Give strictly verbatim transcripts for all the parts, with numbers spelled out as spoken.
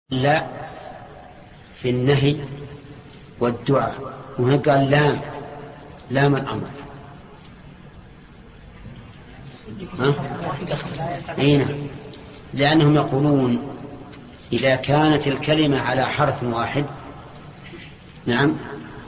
لا في النهي والدعاء، وهنا قال لام لام الأمر. أين؟ لأنهم يقولون إذا كانت الكلمة على حرف واحد نعم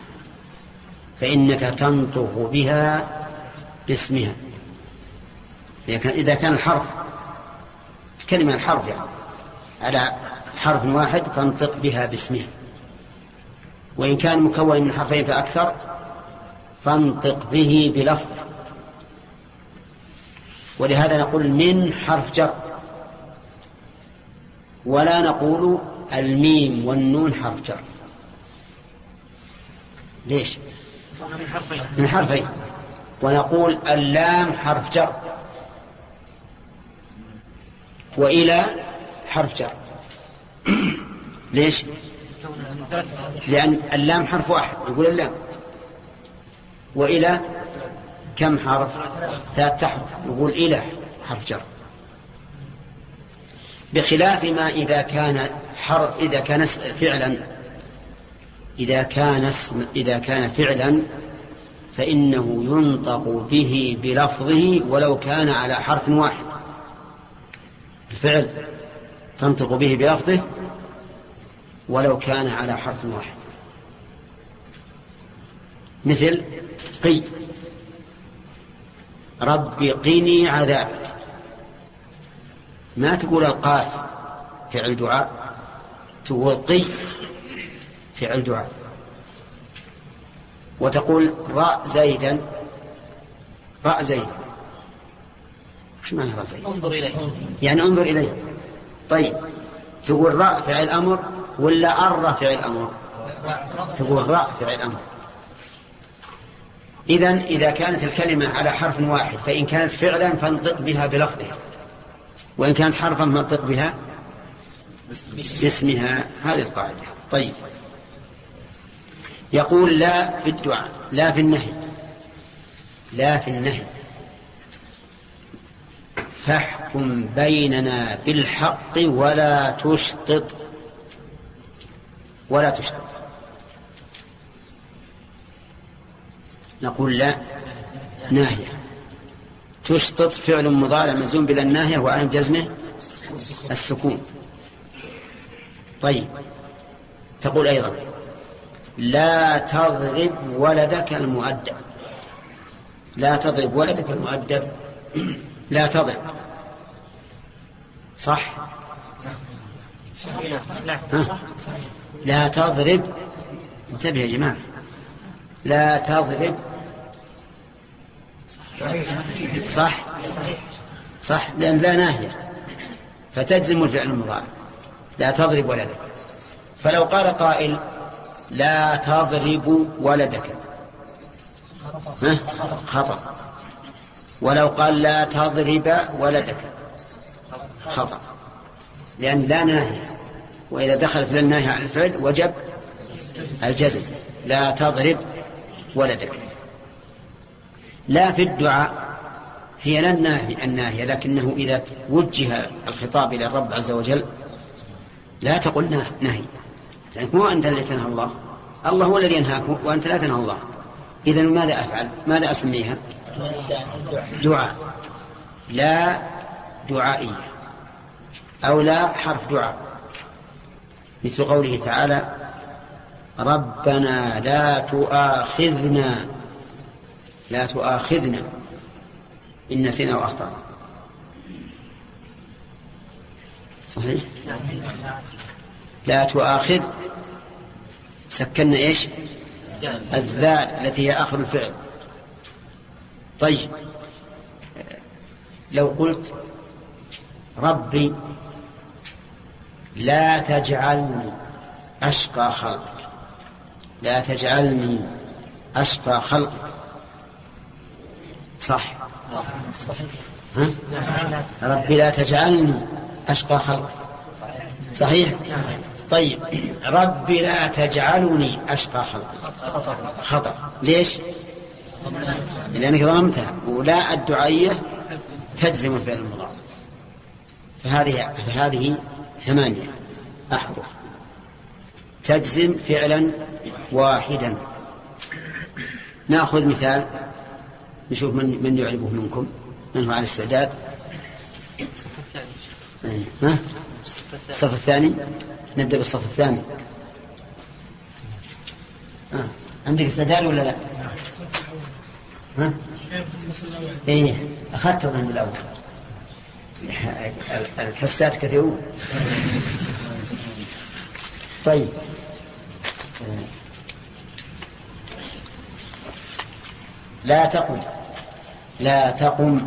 فإنك تنطق بها باسمها. إذا كان الحرف الكلمة الحرف يعني على حرف واحد تنطق بها باسمها، وإن كان مكون من حرفين فأكثر فانطق به بلفظ. ولهذا نقول من حرف جر، ولا نقول الميم والنون حرف جر. ليش؟ من حرفين. ونقول اللام حرف جر، وإلى حرف جر. ليش؟ لأن اللام حرف واحد نقول اللام، وإلى كم حرف؟ ثلاثة حرف نقول إلى حرف جر. بخلاف ما إذا كان حرف إذا كان فعلا إذا كان اسم إذا كان فعلا فإنه ينطق به بلفظه ولو كان على حرف واحد. الفعل تنطق به بلفظه ولو كان على حرف واحد، مثل قي، رب قني عذابك. ما تقول القاف فعل دعاء، تقول قي فعل دعاء. وتقول راء زيدا، راء زيدا وش معنى راء زيدا؟ انظر إليه، يعني انظر إليه. طيب تقول راء فعل أمر ولا أر فعل أمر؟ تقول راء فعل أمر. إذن إذا كانت الكلمة على حرف واحد فإن كانت فعلا فانطق بها بلفظها، وإن كانت حرفا فانطق بها باسمها. هذه القاعدة. طيب يقول لا في الدعاء، لا في النهي، لا في النهي فاحكم بيننا بالحق ولا تشطط، ولا تشطط. نقول لا ناهية، تشطط فعل مضارع مجزوم بلا الناهية وعلامة جزمه السكون. طيب تقول أيضا لا تضرب ولدك المؤدب، لا تضرب ولدك المؤدب. لا تضرب صح؟ ها؟ لا تضرب، انتبه يا جماعة، لا تضرب صح صح لأن لا ناهية فتجزم الفعل المضارع. لا تضرب ولدك. فلو قال قائل لا تضرب ولدك ها؟ خطأ. ولو قال لا تضرب ولدك خطأ، لأن لا ناهية، وإذا دخلت لا ناهية على الفعل وجب الجزم. لا تضرب ولدك. لا في الدعاء هي لا الناهية الناهية، لكنه إذا وجه الخطاب إلى الرب عز وجل لا تقل نهي، لأنك مو أنت الذي تنهى الله، الله هو الذي ينهاك وأنت لا تنهى الله. إذن ماذا أفعل؟ ماذا أسميها؟ دعاء. لا دعائية أو لا حرف دعاء، مثل قوله تعالى ربنا لا تؤاخذنا، لا تؤاخذنا إن نسينا وأخطأنا. صحيح؟ لا تؤاخذ سكننا إيش؟ الذال التي هي آخر الفعل. طيب لو قلت ربي لا تجعلني أشقى خلقك، لا تجعلني أشقى خلقك صح؟ ها؟ ربي لا تجعلني أشقى خلقك صحيح؟ طيب ربي لا تجعلني أشقى خلقك خطأ. ليش؟ لأنك ضممتها، ولا الدعائية تجزم الفعل المضارع. فهذه فهذه ثمانية. أحرف تجزم فعلا واحدا. نأخذ مثال نشوف من من يعربه منكم، من هو على الاستعداد. الصف الثاني. ها؟ الصف الثاني. نبدأ بالصف الثاني. آه. عندك استعداد ولا لا؟ ها؟ إيه أخذت الظن الأول. الحسات كثيرون. طيب لا تقم. لا تقم.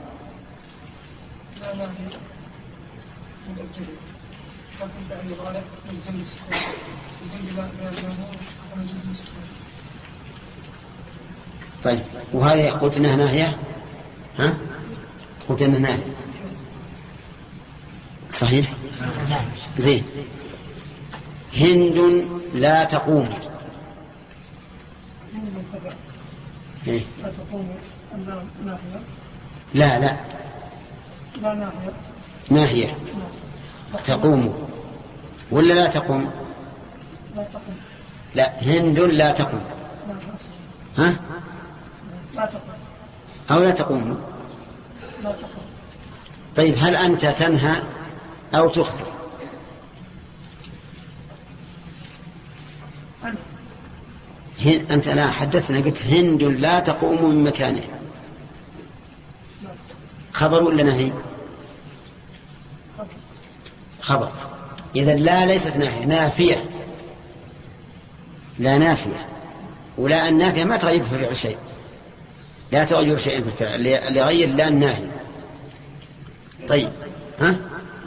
طيب وهذه قلت انها ناهية. ها؟ قلت انها ناهية صحيح؟ زين. هند لا تقوم. إيه؟ لا تقوم ناهية. لا لا لا ناهية. ناهية تقوم ولا لا تقوم؟ لا تقوم. لا هند لا تقوم. ها؟ لا تقوم أو لا تقوم. لا تقوم. طيب هل أنت تنهى أو تخبر؟ هن... أنت لا حدثنا قلت هند لا تقوم من مكانه. خبر ولا نهي؟ خبر. إذن لا ليست ناهية، نافية. لا نافية. ولا النافية ما تغير في الفعل شيء، لا تغير شيئا في الفعل لغير لا الناهي. طيب ها؟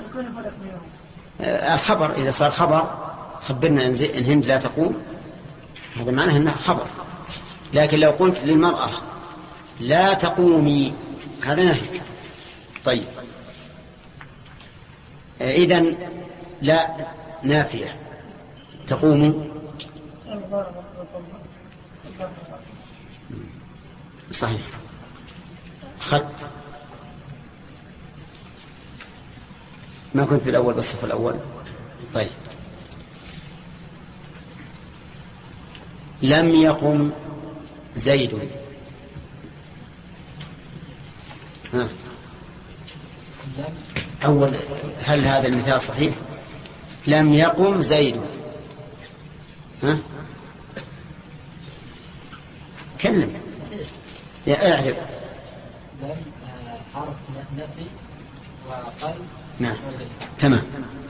خبر. إذا صار خبر خبرنا إن هند لا تقوم، هذا معناه أنه خبر. لكن لو قلت للمرأة لا تقومي هذا نهي. طيب إذن لا نافية تقوم صحيح. خط ما كنت بالأول بالصف الأول. طيب لم يقم زيد. ها. أول هل هذا المثال صحيح؟ لم يقم زيد. ها؟ كلم يا اعرف. لم حرف نفي وقل. نعم تمام.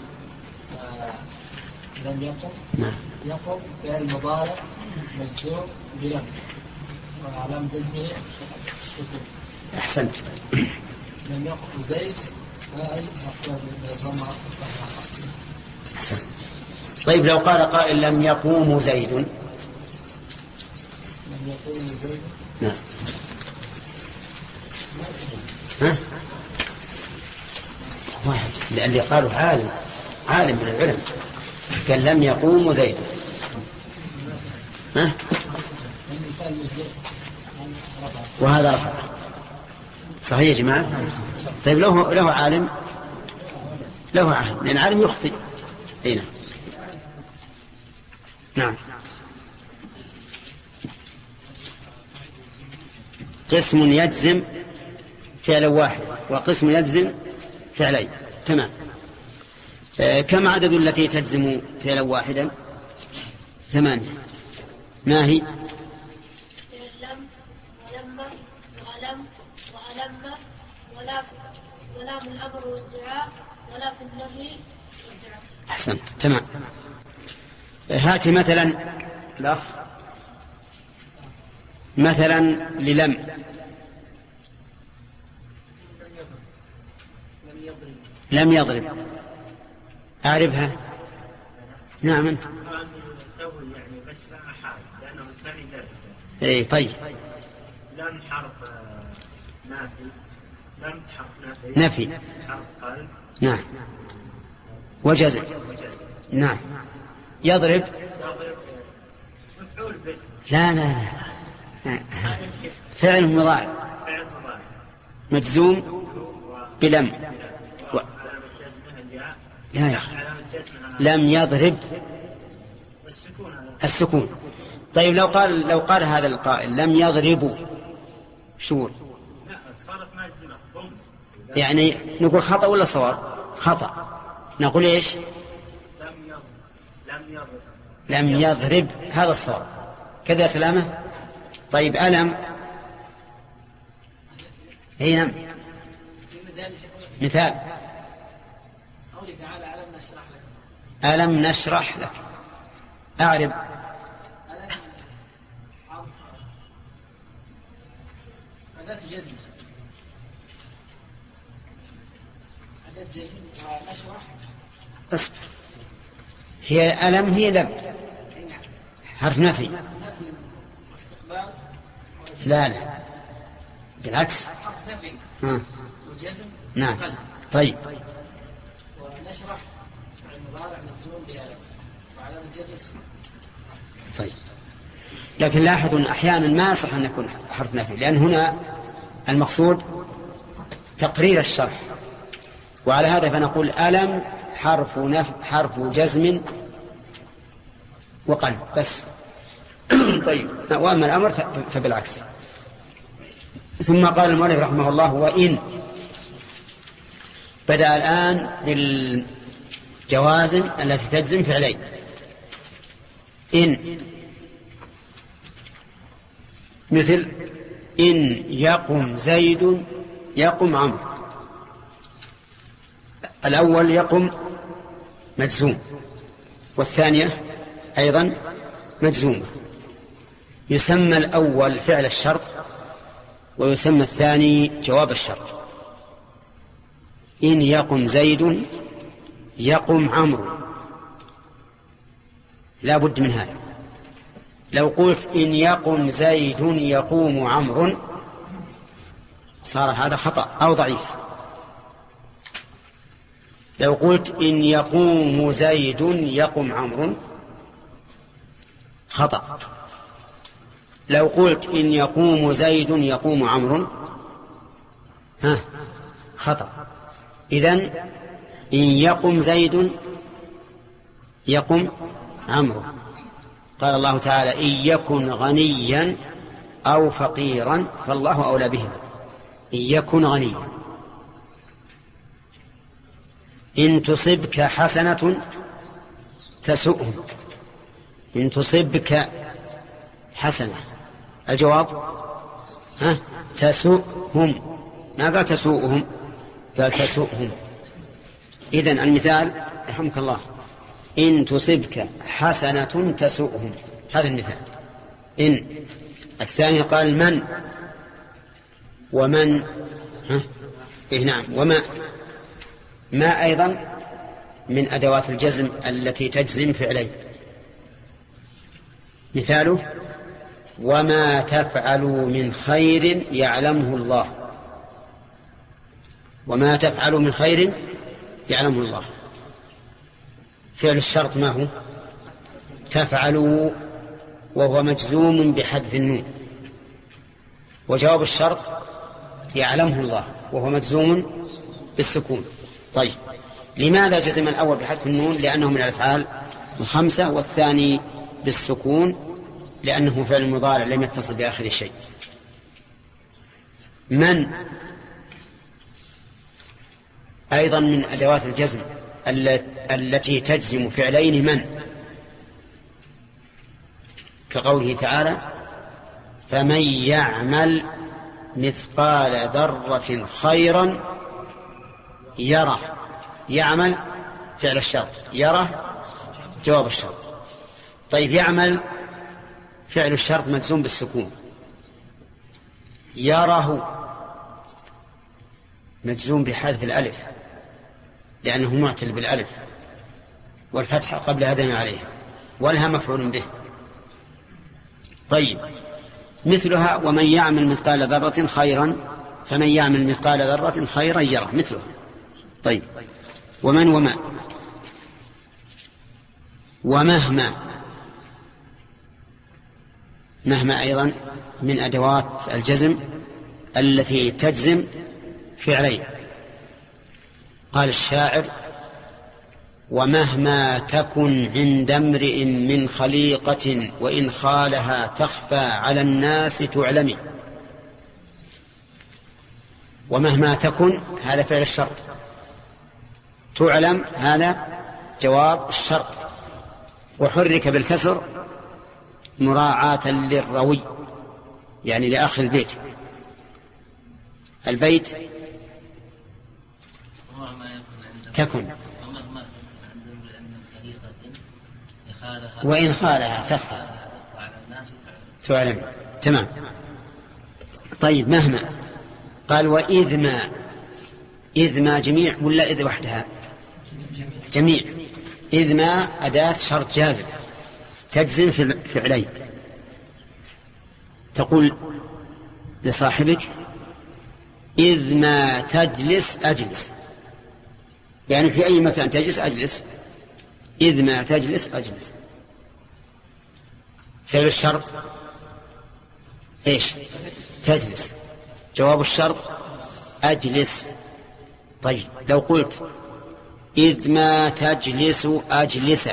لم يقم. نعم. يقم فعل مضارع مجزوم بلم وعلامة جزمه السكون. أحسنت. لم يقم زيد فاعل مفعول بالضمة. أحسنت. طيب لو قال قائل لم يقوم زيد. لم يقوم زيد. نعم. ها؟ واحد اللي قالوا عالم عالم من العلم قال لم يقوم زيد. ها؟ وهذا رفع صحيح يا جماعة. طيب له له عالم له عالم لأن عالم يخطئ. هنا نعم. قسم يجزم فعلا واحد وقسم يجزم فعلين. تمام. آه كم عدد التي تجزم فعلا واحدا؟ ثمانية. ما هي؟ لم ولما وألم وألم ولا ولا من الأمر والدعاء ولا في النهي والدعاء. أحسن. تمام. هات مثلا الأخ مثلا للم. لم يضرب. أعرفها. نعم أنت. يعني بس لا حال لأنه ثاني درس. إيه طيب. لم حرف نافي. لم حرف نافي. نفي. حرف قلب. نعم. وجزم. نعم. يضرب. يضرب مفعول به. لا لا لا فعل مضارع فعل مضارع مجزوم بلم و... علامة جزمه الياء. لا يا أخي علامة لم يضرب والسكون هذا. السكون. طيب لو قال لو قال هذا القائل لم يضربوا شو؟ لا صارت مجزمة ضم. يعني نقول خطأ ولا صواب؟ خطأ. نقول إيش؟ لم يضرب لم يضرب لم يضرب هذا الصواب. كذا سلامة. طيب ألم هي نعم مثال قوله تعالى ألم نشرح لك. ألم نشرح لك. أعرب ألم حرف أداة جزم أداة جزم ونشرح اصبر. هي ألم هي لم حرف نفي. نفي استقبال لا لا بالعكس. حرف نفي ها. وجزم نعم. قلب. طيب ونشرح فعل مضارع مجزوم بألم وعلامة الجزم السكون. طيب لكن لاحظوا أن أحيانا ما يصح أن يكون حرف نفي لأن هنا المقصود تقرير الشرح. وعلى هذا فنقول ألم حرف نفي حرف جزم وقلب بس. طيب وأما الأمر فبالعكس. ثم قال المؤلف رحمه الله وإن. بدأ الآن بالجوازم التي تجزم فعلين. إن مثل إن يقم زيد يقم عمرو. الأول يقم مجزوم والثانية أيضا مجزومة. يسمى الأول فعل الشرط ويسمى الثاني جواب الشرط. إن يقم زيد يقم عمرو لا بد من هذا. لو قلت إن يقم زيد يقوم عمرو صار هذا خطأ أو ضعيف. لو قلت إن يقوم زيد يقم عمرو خطأ. لو قلت إن يقوم زيد يقوم عمرو ها خطأ. إذن إن يقم زيد يقم عمرو. قال الله تعالى إن يكن غنيا أو فقيرا فالله أولى بهما. إن يكن غنيا. إن تصبك حسنة تسؤهم. إن تصبك حسنة الجواب ها تسؤهم. ما قال تسوءهم قال تسؤهم. إذن المثال رحمك الله إن تصبك حسنة تسؤهم هذا المثال. إن. الثاني قال من ومن ها إيه نعم وما. ما أيضا من أدوات الجزم التي تجزم فعلين. مثاله وما تفعلوا من خير يعلمه الله. وما تفعلوا من خير يعلمه الله. فعل الشرط ما هو تفعلوا وهو مجزوم بحذف النون. وجواب الشرط يعلمه الله وهو مجزوم بالسكون. طيب لماذا جزم الأول بحذف النون؟ لأنه من الأفعال الخمسة. والثاني بالسكون لأنه فعل مضارع لم يتصل بآخر شيء. من أيضا من أدوات الجزم التي تجزم فعلين من كقوله تعالى فمن يعمل مثقال ذرة خيرا يره. يعمل فعل الشرط يره جواب الشرط. طيب يعمل فعل الشرط مجزوم بالسكون. يره مجزوم بحذف الألف لأنه معتل بالألف والفتحة قبل هذين عليها ولها مفعول به. طيب مثلها ومن يعمل مثقال ذرة خيرا فمن يعمل مثقال ذرة خيرا يره مثله. طيب ومن وما ومهما. مهما أيضا من أدوات الجزم التي تجزم فعلين. قال الشاعر ومهما تكن عند امرئ من خليقة وإن خالها تخفى على الناس تعلمي. ومهما تكن هذا فعل الشرط، تعلم هذا جواب الشرط، وحرك بالكسر مراعاة للروي، يعني لآخر البيت. البيت تكن وإن خالها تخفى تعلم. تمام. طيب مهما قال وإذ ما، إذ ما جميع ولا إذ وحدها؟ جميع. إذ ما أداة شرط جازم تجزم في الفعلين. تقول لصاحبك إذ ما تجلس أجلس، يعني في أي مكان تجلس أجلس. إذ ما تجلس أجلس. فعل الشرط إيش؟ تجلس. جواب الشرط أجلس. طيب لو قلت إذ ما تجلس أجلس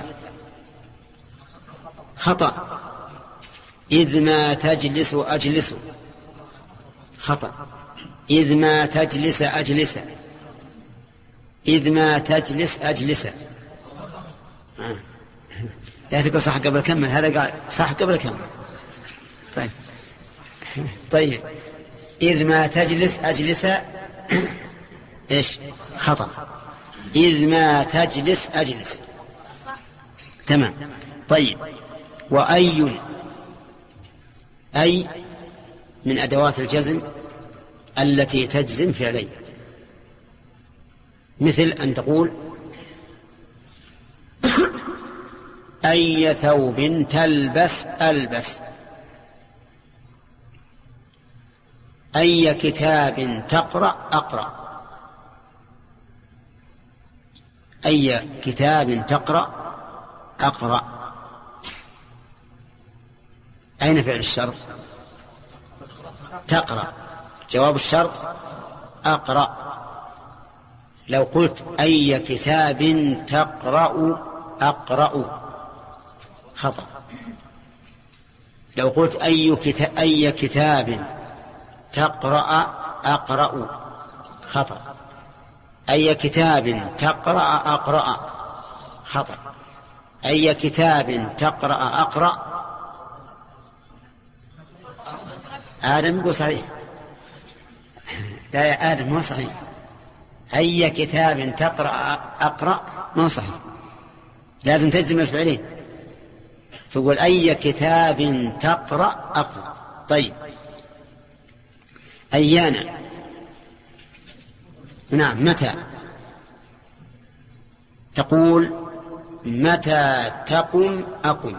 خطأ. إذ ما تجلس أجلس خطأ. إذ ما تجلس أجلس. إذ ما تجلس أجلس. آه. لا تقول صح قبل كمل، هذا قال صح قبل كمل. طيب طيب إذ ما تجلس أجلس إيش؟ خطأ. إذ ما تجلس أجلس. تمام. طيب وأي، أي من أدوات الجزم التي تجزم فعلين، مثل أن تقول أي ثوب تلبس ألبس. أي كتاب تقرأ أقرأ. أي كتاب تقرأ أقرأ. أين فعل الشرط؟ تقرأ. جواب الشرط أقرأ. لو قلت أي كتاب تقرأ أقرأ خطأ. لو قلت أي كتاب, أي كتاب تقرأ أقرأ خطأ. أي كتاب تقرأ أقرأ خطأ. أي كتاب تقرأ أقرأ. آدم يقول صحيح. لا يا آدم مو صحيح. أي كتاب تقرأ أقرأ مو صحيح، لازم تجزم الفعلين. تقول أي كتاب تقرأ أقرأ. طيب أيانا، نعم متى. تقول متى تقم أقم.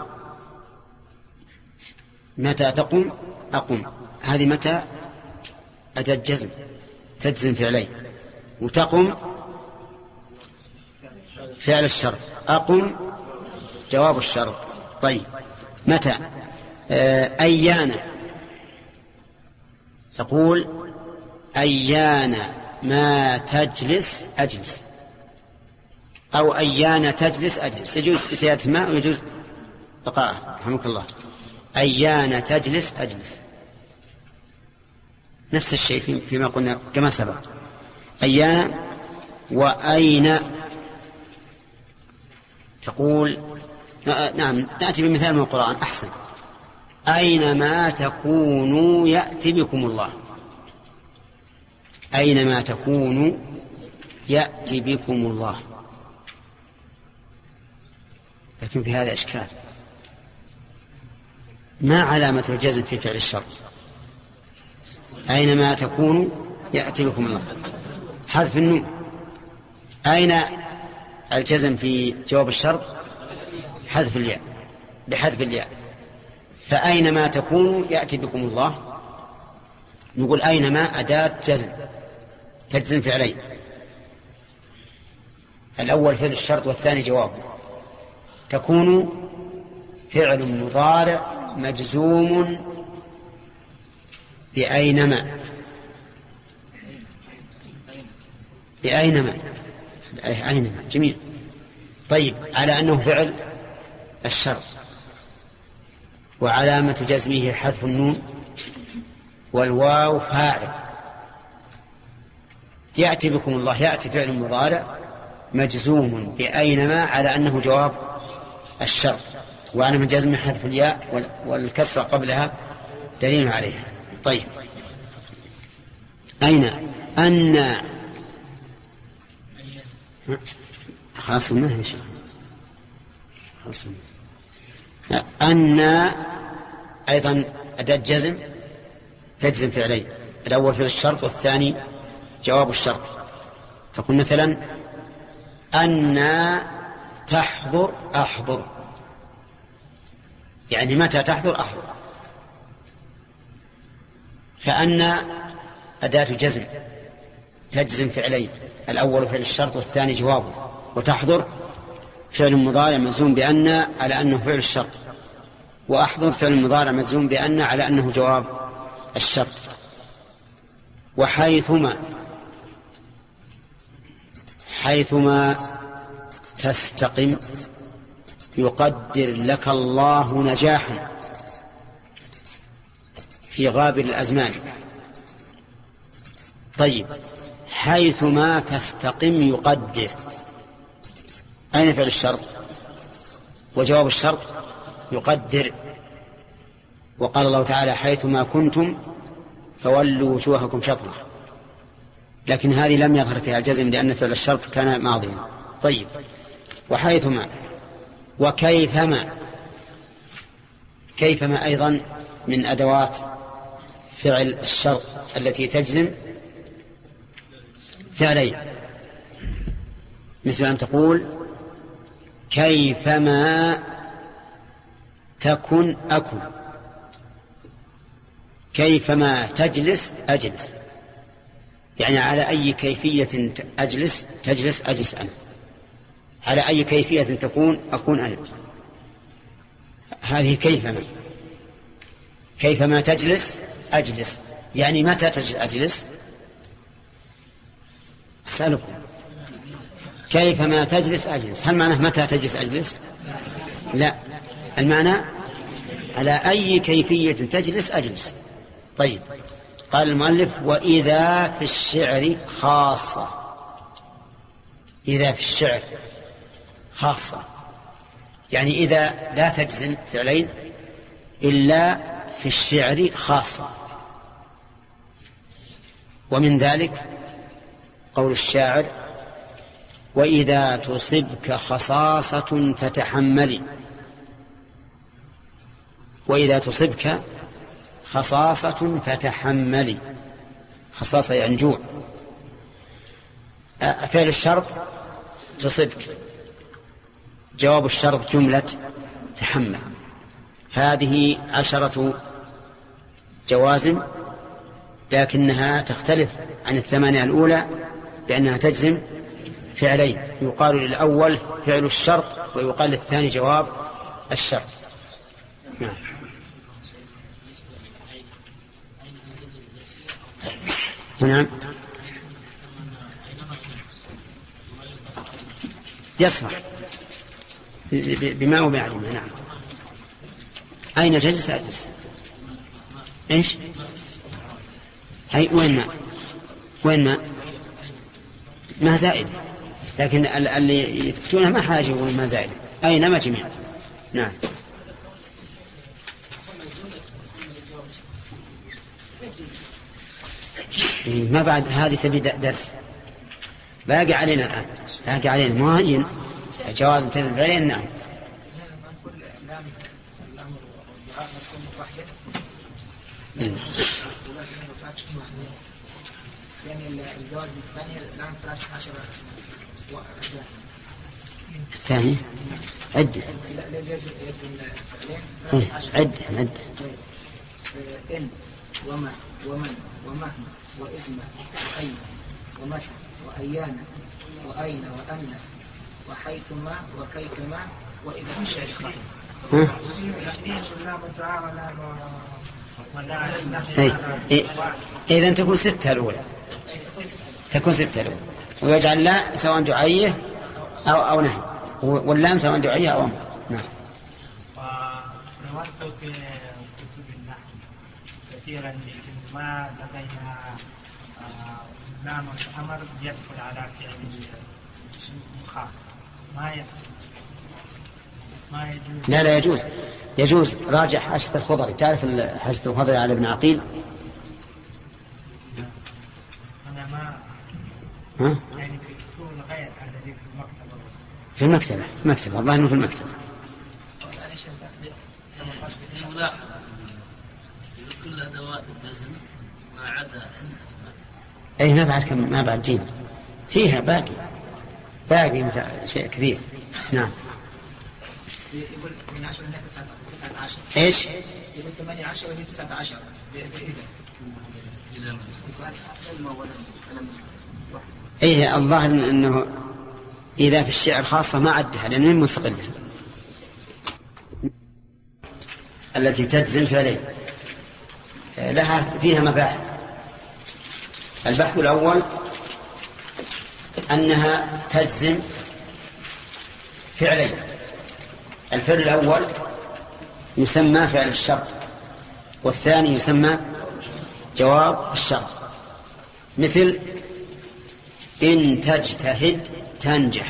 متى تقم أقم. هذه متى أداة جزم تجزم فعلين، وتقم فعل الشرط، أقم جواب الشرط. طيب متى أيانا. تقول أيانا ما تجلس أجلس، أو أيانا تجلس أجلس. يجوز زيادة ما ويجوز بقاء. رحمك الله. أيانا تجلس أجلس نفس الشيء فيما قلنا كما سبق. أيانا. وأين. تقول نعم نأتي بمثال من القرآن أحسن. أينما تكونوا يأتي بكم الله. أينما تكونوا يأتي بكم الله. لكن في هذا إشكال. ما علامة الجزم في فعل الشرط؟ أينما تكونوا يأتي بكم الله، حذف النون. أين الجزم في جواب الشرط؟ حذف الياء، بحذف الياء. فأينما تكونوا يأتي بكم الله. نقول أينما أداة جزم تجزم فعلين، الأول فعل الشرط والثاني جواب. تكون فعل مضارع مجزوم بأينما. بأينما أينما جميل. طيب، على أنه فعل الشرط، وعلامة جزمه حذف النون، والواو فاعل. يأتي بكم الله، يأتي فعل مضارع مجزوم بأينما على أنه جواب الشرط، وعلامة جزمه حذف الياء والكسر قبلها دليل عليها. طيب، أين أن خلاص ما هي شيء خلاص أن أيضا أداة جزم تجزم فعلين، الأول فعل الشرط والثاني جواب الشرط. فقل مثلا أن تحضر أحضر، يعني متى تحضر أحضر. فأن أداة جزم تجزم فعلين، الأول فعل الشرط والثاني جوابه. وتحضر فعل مضارع مجزوم بأن على أنه فعل الشرط، وأحضر فعل مضارع مجزوم بأن على أنه جواب الشرط. وحيثما حيثما تستقم يقدر لك الله نجاحا في غابر الأزمان. طيب، حيثما تستقم يقدر، أين فعل الشرط؟ وجواب الشرط يقدر. وقال الله تعالى حيثما كنتم فولوا وجوهكم شطرة، لكن هذه لم يظهر فيها الجزم لأن فعل الشرط كان ماضيا. طيب، وحيثما وكيفما، كيفما أيضا من أدوات فعل الشرط التي تجزم فعلين، مثل أن تقول كيفما تكن أكن، كيفما تجلس أجلس، يعني على أي كيفية أجلس تجلس أجلس أنا، على أي كيفية تكون أكون أنا. هذه كيفما. كيفما تجلس أجلس، يعني متى تجلس أجلس؟ أسألكم، كيفما تجلس أجلس، هل معناه متى تجلس أجلس؟ لا، المعنى على أي كيفية تجلس أجلس. طيب، قال المؤلف وإذا في الشعر خاصة، إذا في الشعر خاصة يعني إذا لا تجزم فعلين إلا في الشعر خاصة. ومن ذلك قول الشاعر وإذا تصبك خصاصة فتحملي، وإذا تصبك خصاصة فتحملي، خصاصة يعني جوع. فعل الشرط تصبك، جواب الشرط جملة تحمل. هذه عشرة جوازم، لكنها تختلف عن الثمانية الأولى بأنها تجزم فعلين، يقال للأول فعل الشرط ويقال للثاني جواب الشرط. نعم. نعم، يصلح بما وبعلمه. نعم. أين تجلس أجلس؟ إيش؟ هي وين ما وين ما ما زائد، لكن اللي يثبتونها ما حاجة وين ما زائد، أينما جميعا. نعم. ما بعد هذه تبي درس باقي علينا الآن، باقي علينا معين جواز تذهب علينا. نعم. الثاني عد عد عد إن وما ومن ومهما وإذن وأين ومتى وأيان وأين وأن وحيثما وكيفما وإذا الشعر خاص. إذن تكون ستة الأولى، تكون ستة الأولى، ويجعل لا سواء دعائية أو أو نهي. واللام سواء دعية أو أمر. نعم. ونظرت في كتب النحو كثيرا لكن ما لدينا لام الأمر يدخل على فعل مخاطب ما ما يجوز. لا لا يجوز يجوز. راجع حاشية الخضري. تعرف حاشية الخضري على ابن عقيل؟ أنا ما ها؟ يعني في كتب الغير الذي في المكتبة. في المكتبة في المكتبة والله إنه في المكتبة. كل أدوات الجزم ما عدا إن أسماء. أي ما بعد كم ما بعد جينا فيها باقي باقي متع... شيء كثير. نعم. يقول من عشرة إلى تسعة عشر. إيش؟ يقول ثمانية عشر وإلى تسعة عشر. إيه الظاهر أنه إذا في الشعر خاصة ما عدها لأنه من مستقلة التي تجزم فعليه لها فيها مباحث. البحث الأول أنها تجزم فعلين. الفعل الأول يسمى فعل الشرط والثاني يسمى جواب الشرط. مثل إن تجتهد تنجح.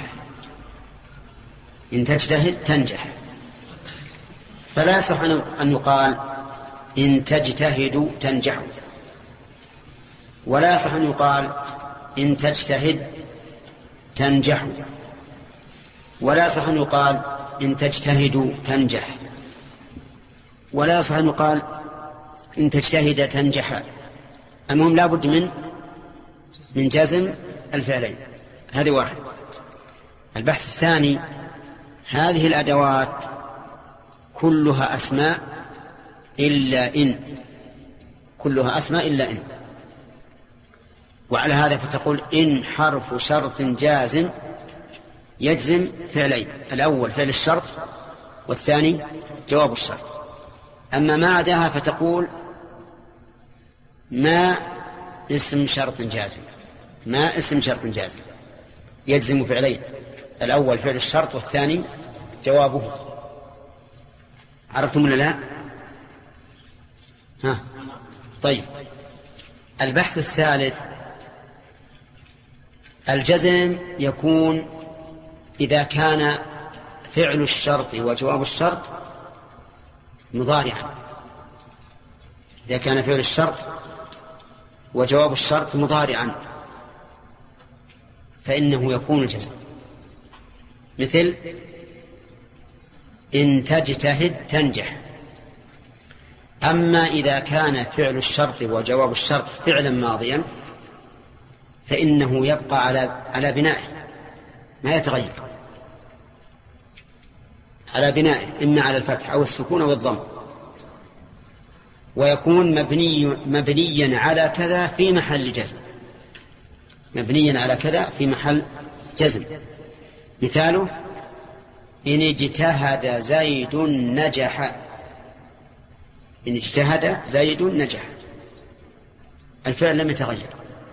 إن تجتهد تنجح فلا يصح أن يقال إن تجتهد تنجح ولا يصح أن يقال إن تجتهد تنجح ولا يصح أن يقال إن تجتهد تنجح ولا يصح أن يقال إن تجتهد تنجح. المهم لا بد من من جزم الفعلين. هذه واحد. البحث الثاني هذه الأدوات كلها أسماء إلا إن كلها أسماء إلا إن. وعلى هذا فتقول إن حرف شرط جازم يجزم فعلين. الأول فعل الشرط والثاني جواب الشرط. أما ما عداها فتقول ما اسم شرط جازم ما اسم شرط جازم يجزم فعلين. الأول فعل الشرط والثاني جوابه. عرفتم ولا لا؟ ها طيب. البحث الثالث الجزم يكون إذا كان فعل الشرط وجواب الشرط مضارعا. إذا كان فعل الشرط وجواب الشرط مضارعا فإنه يكون الجزم. مثل إن تجتهد تنجح. أما إذا كان فعل الشرط وجواب الشرط فعلا ماضيا فإنه يبقى على على بنائه ما يتغير على بنائه إما على الفتح أو السكون أو الضم ويكون مبني مبنيا على كذا في محل جزم. مبنيا على كذا في محل جزم. مثاله إن اجتهد زيد نجح. إن اجتهد زيد نجح. الفعل لم يتغير.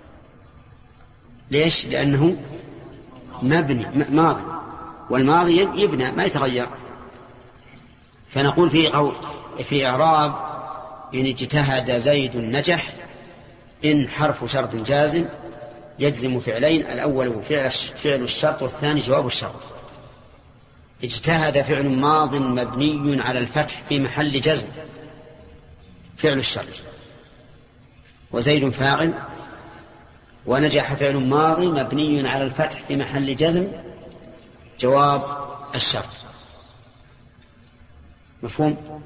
ليش؟ لأنه مبني ماضي والماضي يبنى ما يتغير. فنقول في قول في إعراب إن اجتهد زيد نجح إن حرف شرط جازم يجزم فعلين. الأول فعل فعل الشرط والثاني جواب الشرط. اجتهد فعل ماض مبني على الفتح في محل جزم فعل الشرط وزيد فاعل ونجح فعل ماضي مبني على الفتح في محل جزم جواب الشرط. مفهوم؟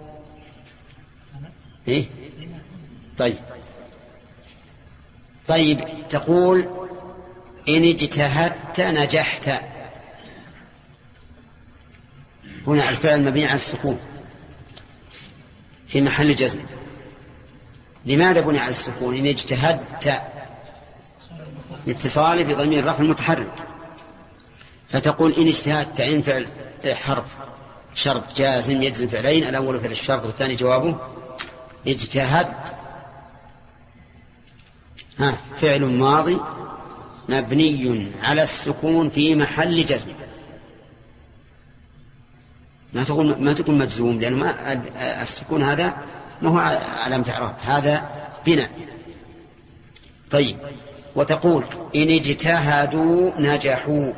إيه؟ طيب طيب تقول إن اجتهدت نجحت. هنا الفعل مبني على السكون في محل جزم. لماذا بني على السكون؟ إن اجتهدت الاتصال بضمير الرفع المتحرك. فتقول إن اجتهدت إن فعل حرف شرط جازم يجزم فعلين. الأول فعل الشرط والثاني جوابه. اجتهد ها فعل ماضي مبني على السكون في محل جزم ما تقول ما تقول مجزوم، لأن ما السكون هذا ما هو علامة إعراب، هذا بناء. طيب، وتقول إن اجتهدوا نجحوا،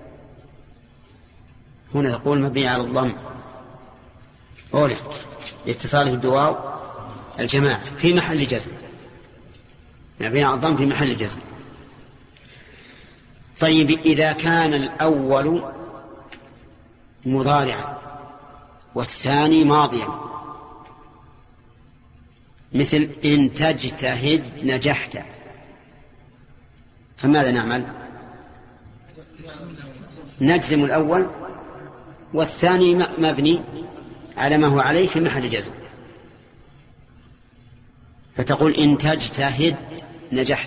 هنا تقول مبني على الضم أولى لاتصاله بواو الجماعة في محل جزم، مبني على الضم في محل جزم. طيب، إذا كان الأول مضارعا والثاني ماضيا، مثل إن تجتهد نجحت، فماذا نعمل؟ نجزم الأول والثاني مبني على ما هو عليه في محل جزم، فتقول إن تجتهد نجحت،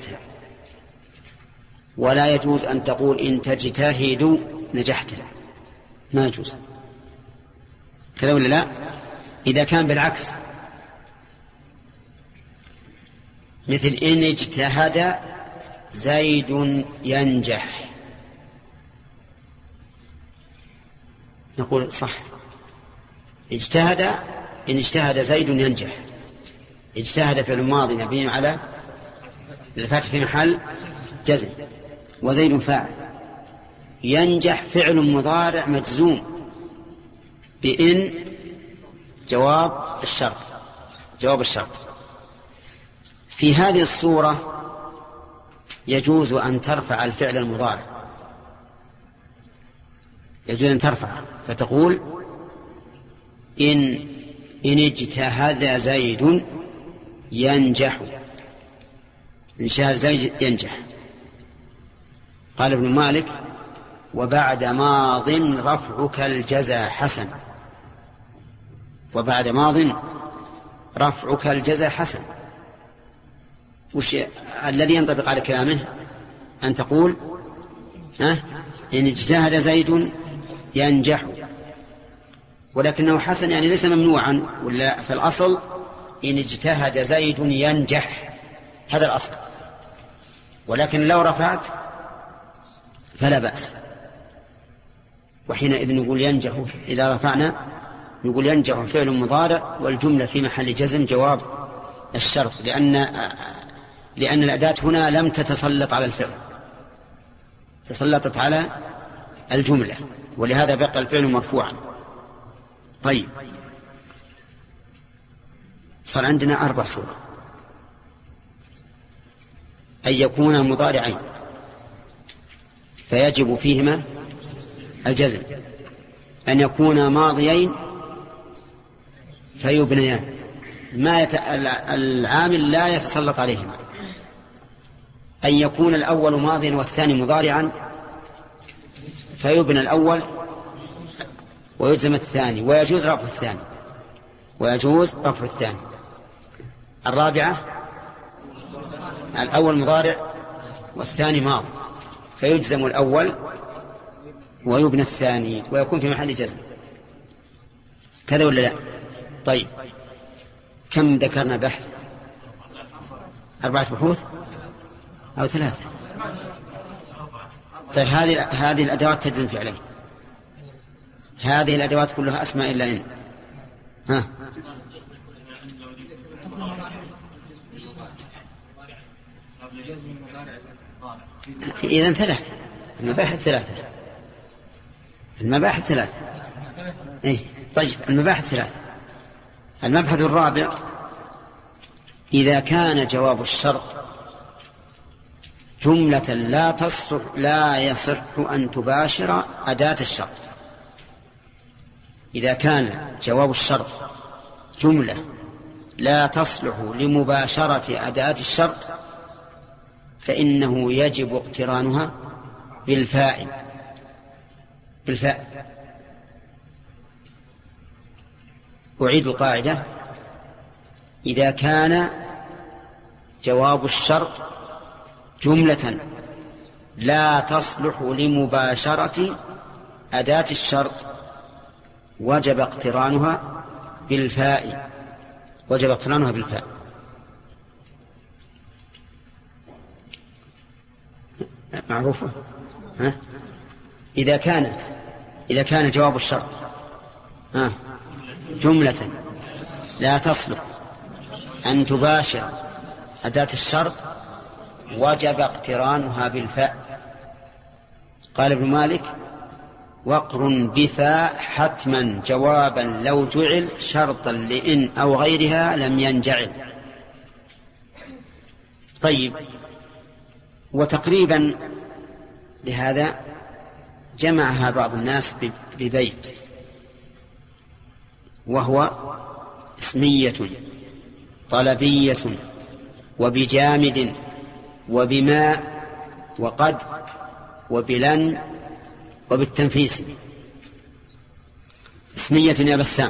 ولا يجوز أن تقول إن تجتهد نجحت، ما يجوز كذا ولا لا؟ إذا كان بالعكس، مثل إن اجتهد زيد ينجح، نقول صح، اجتهد، إن اجتهد زيد ينجح، اجتهد فعل ماضي مبني على الفتح في محل جزم وزيد فاعل، ينجح فعل مضارع مجزوم بإن جواب الشرط، جواب الشرط. في هذه الصورة يجوز أن ترفع الفعل المضارع، يجوز أن ترفع، فتقول إن إن اجتهد زيد ينجح، إن اجتهد زيد ينجح. قال ابن مالك: وبعد ماض رفعك الجزاء حسن، وبعد ماض رفعك الجزاء حسن. وش الذي ينطبق على كلامه؟ أن تقول أه؟ إن اجتهد زيد ينجح، ولكنه حسن يعني ليس ممنوعا، ولا في الأصل إن اجتهد زيد ينجح، هذا الأصل، ولكن لو رفعت فلا بأس. وحينئذ نقول ينجح، إذا رفعنا نقول ينجح فعل مضارع والجملة في محل جزم جواب الشرط، لأن لأن الأداة هنا لم تتسلط على الفعل، تسلطت على الجملة، ولهذا بقى الفعل مرفوعا. طيب، صار عندنا أربع صور: أن يكون مضارعين فيجب فيهما الجزم، أن يكون ماضيين فيبنيان، ما يت... العامل لا يتسلط عليهما، أن يكون الأول ماضيا والثاني مضارعا فيبنى الأول ويجزم الثاني، ويجوز رفع الثاني، ويجوز رفع الثاني. الرابعة: الأول مضارع والثاني ماضي فيجزم الأول ويبنى الثاني ويكون في محل جزم، كذا ولا لا؟ طيب، كم ذكرنا بحث؟ أربعة بحوث أو ثلاثة؟ طيب، هذه هذه الأدوات تجزم فعلين، هذه الأدوات كلها أسماء إلا إن. ها، إذن ثلاثة، المباحث ثلاثة، المباحث ثلاثة. إيه؟ طيب، المباحث ثلاثة. المبحث الرابع: إذا كان جواب الشرط جملة لا تصح لا يصح أن تباشر أداة الشرط. إذا كان جواب الشرط جملة لا تصلح لمباشرة أداة الشرط فإنه يجب اقترانها بالفاء بالفاء أعيد القاعدة: إذا كان جواب الشرط جملة لا تصلح لمباشرة أداة الشرط وجب اقترانها بالفاء، وجب اقترانها بالفاء. معروفة؟ ها؟ إذا كانت إذا كان جواب الشرط آه جملة لا تصلح أن تباشر أداة الشرط وجب اقترانها بالفاء. قال ابن مالك: واقرن بفاء حتما جوابا لو جعل شرطا لإن أو غيرها لم ينجعل. طيب، وتقريبا لهذا جمعها بعض الناس ببيت، وهو اسمية طلبية وبجامد وبما وقد وبلن وبالتنفيس. اسمية يا بسام،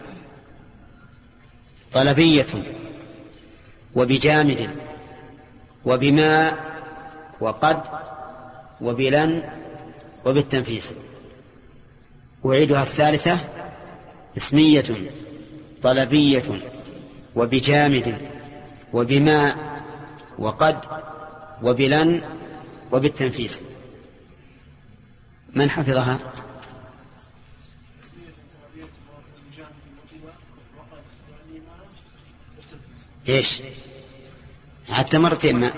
طلبية وبجامد وبما وقد وبلن وبالتنفيس. أعيدها الثالثة: اسمية طلبية وبجامد وبما وقد وبلن وبالتنفيس. من حفظها؟ ايش؟ حتى مرتين ما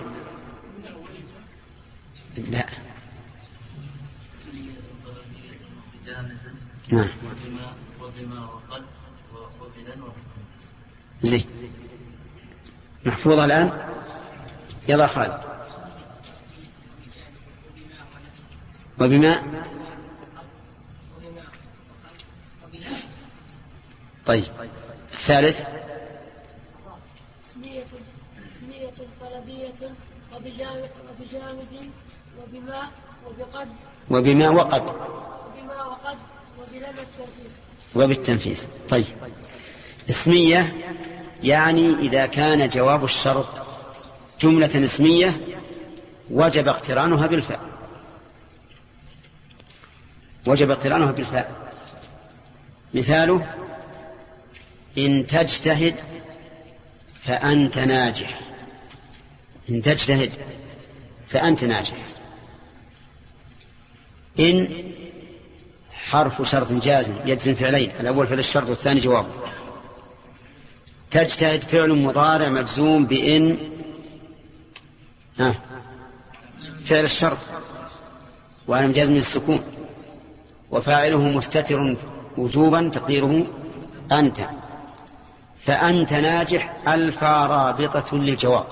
لا نعم وبما وقد وبلن وبالتنفيس. زين، محفوظة الآن. يلا خالد. وبما طيب. الثالث: اسمية اسمية طلبية وبجامد وبما وبقد وبما وقد وبما وقد وبلن التنفيس وبالتنفيس. طيب، اسمية يعني إذا كان جواب الشرط جملة اسمية وجب اقترانها بالفاء، وجب اقترانها بالفاء. مثاله: إن تجتهد فأنت ناجح. إن تجتهد فأنت ناجح. إن حرف شرط جازم يجزم فعلين، الأول فعل الشرط والثاني جواب. تجتهد فعل مضارع مجزوم بإن ها فعل الشرط وعلى جزم السكون، وفاعله مستتر وجوبا تقديره أنت. فأنت ناجح ألف رابطة للجواب.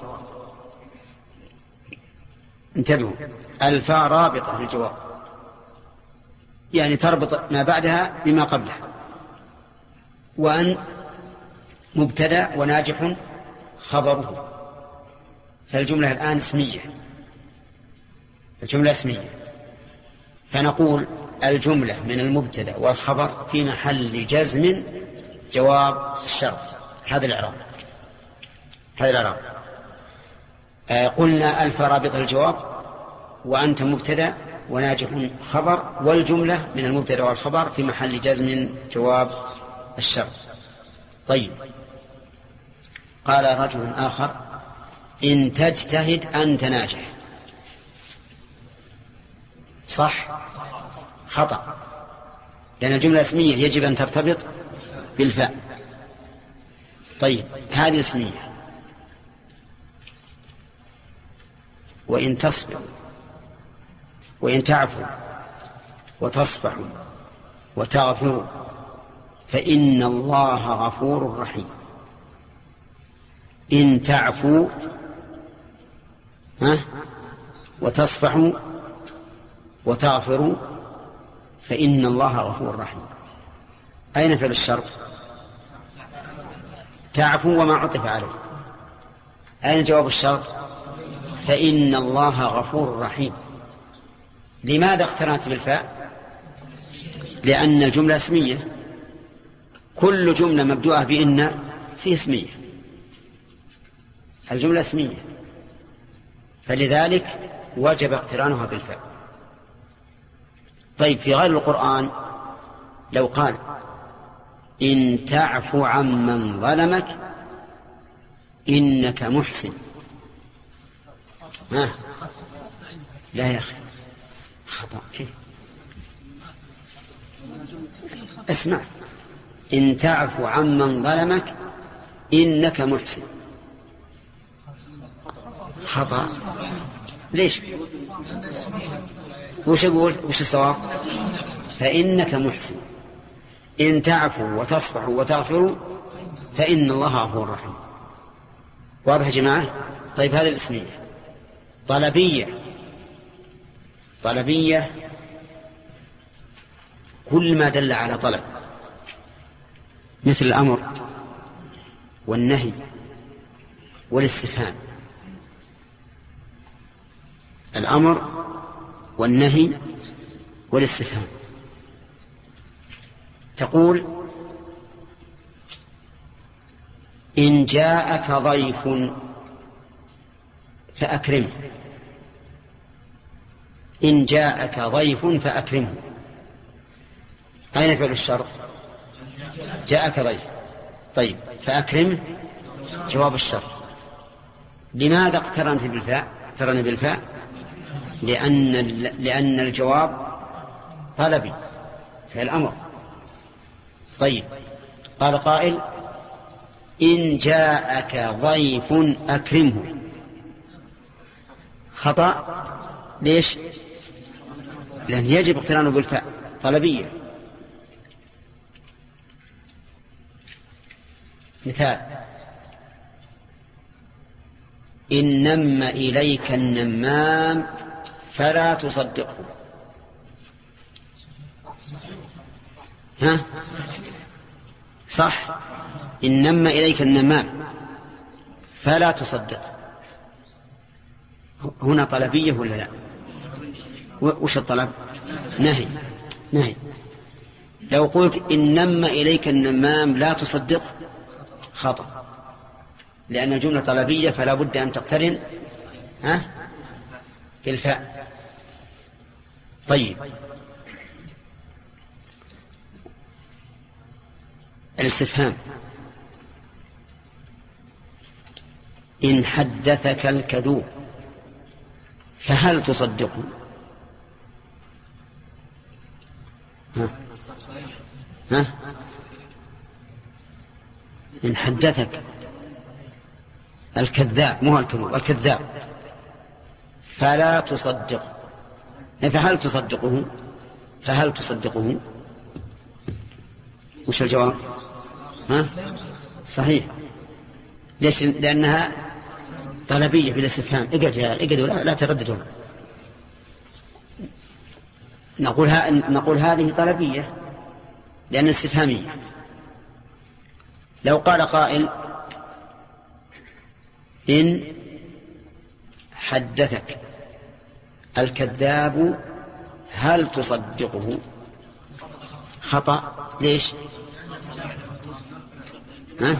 انتبهوا، ألف رابطة للجواب يعني تربط ما بعدها بما قبلها. وأن مبتدأ وناجح خبره. فالجملة الآن اسمية، الجملة اسمية، فنقول الجملة من المبتدأ والخبر في محل جزم جواب الشرط. هذا الإعراب، هذا الإعراب. آه قلنا ألف رابط الجواب، وأنت مبتدأ وناجح خبر، والجملة من المبتدأ والخبر في محل جزم جواب الشرط. طيب، قال رجل آخر: إن تجتهد أنت ناجح. صح؟ خطأ، لأن الجملة اسمية يجب أن ترتبط بالفاء. طيب، هذه اسمية. وإن تصبر وإن تعفوا وتصفحوا وتغفروا فإن الله غفور رحيم. إن تعفوا ها وتصفحوا وتغفروا فإن الله غفور رحيم. أين فعل الشرط؟ تعفوا وما عطف عليه. أين جواب الشرط؟ فإن الله غفور رحيم. لماذا اقترنت بالفاء؟ لأن الجملة اسمية، كل جملة مبدوءة بإن في اسمية، الجملة اسمية، فلذلك وجب اقترانها بالفاء. طيب، في غير القرآن لو قال: إن تعفو عمن ظلمك إنك محسن. ها لا يا أخي، خطأ. كيف؟ اسمع، إن تعفو عمن ظلمك إنك محسن. خطأ. ليش؟ وش أقول؟ وش الصواب؟ فإنك محسن. إن تعفوا وتصفحوا وتغفروا فإن الله غفور رحيم. واضح يا جماعة؟ طيب هذه الاسمية. طلبية. طلبية كل ما دل على طلب، مثل الأمر والنهي والاستفهام. الأمر والنهي والاستفهام. تقول إن جاءك ضيف فأكرمه. إن جاءك ضيف فأكرمه. أين فعل الشرط؟ جاءك ضيف. طيب فأكرمه جواب الشرط. لماذا اقترنت بالفاء؟ اقترن بالفاء لأن لأن الجواب طلبي فعل الأمر. طيب قال قائل إن جاءك ضيف أكرمه. خطأ. ليش؟ لأن يجب اقترانه بالفاء طلبية. مثال إن نم إليك النمام فلا تصدقه. ها؟ صح. إن نم إليك النمام فلا تصدق. هنا طلبية ولا لا؟ وش الطلب؟ نهي. نهي. لو قلت إن نم إليك النمام لا تصدق خطأ، لأن الجملة طلبية فلا بد أن تقترن ها في الفاء. طيب الاستفهام إن حدثك الكذوب فهل تصدقه؟ ها؟ ها؟ إن حدثك الكذاب، مو الكذوب، الكذاب فلا تصدقه. فهل تصدقه؟ فهل تصدقه؟ وش الجواب؟ ها؟ صحيح. ليش؟ لأنها طلبية بالاستفهام. اقعد يا اقعد لا, لا ترددون. نقول ها نقول هذه طلبية لأن استفهامية. لو قال قائل إن حدثك الكذاب هل تصدقه؟ خطأ. ليش؟ ها؟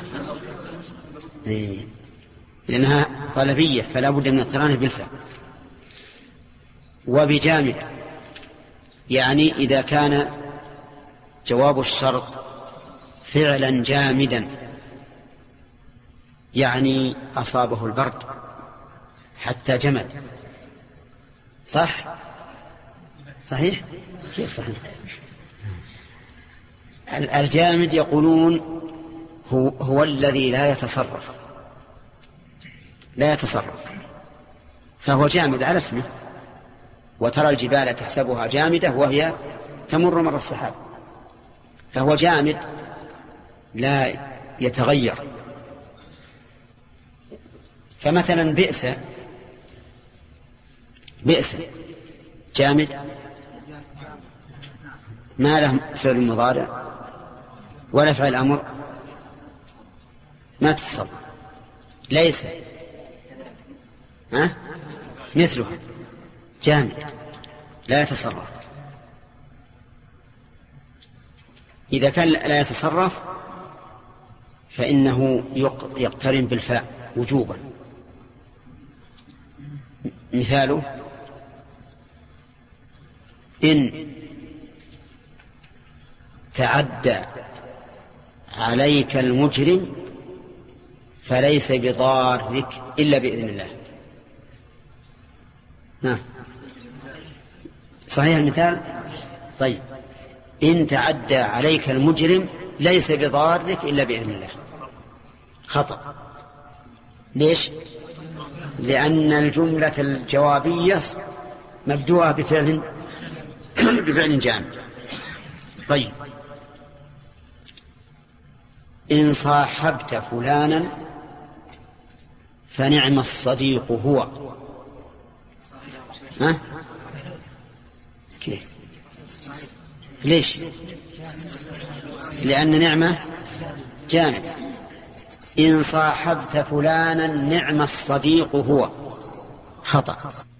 لأنها طلبية فلا بد من اقترانها بالفعل. وبجامد يعني إذا كان جواب الشرط فعلا جامدا، يعني أصابه البرد حتى جمد. صح؟ صحيح؟ كيف صحيح؟ الجامد يقولون هو, هو الذي لا يتصرف، لا يتصرف، فهو جامد على اسمه. وترى الجبال تحسبها جامدة وهي تمر مر السحاب، فهو جامد لا يتغير. فمثلا بئس، بئس جامد ما له فعل مضارع ولا فعل أمر، ما تتصرف. ليس ها مثلها جامد لا يتصرف. إذا كان لا يتصرف فإنه يقترن بالفاء وجوبا. مثاله إن تعدى عليك المجرم فليس بضارك إلا بإذن الله. نعم صحيح المثال. طيب إن تعدى عليك المجرم ليس بضارك إلا بإذن الله خطأ. ليش؟ لأن الجملة الجوابية مبدوءة بفعل بفعل جامد. طيب إن صاحبت فلانا فنعم الصديق هو. ها؟ كيف؟ ليش؟ لأن نعمة جامد. إن صاحبت فلانا نعم الصديق هو خطأ.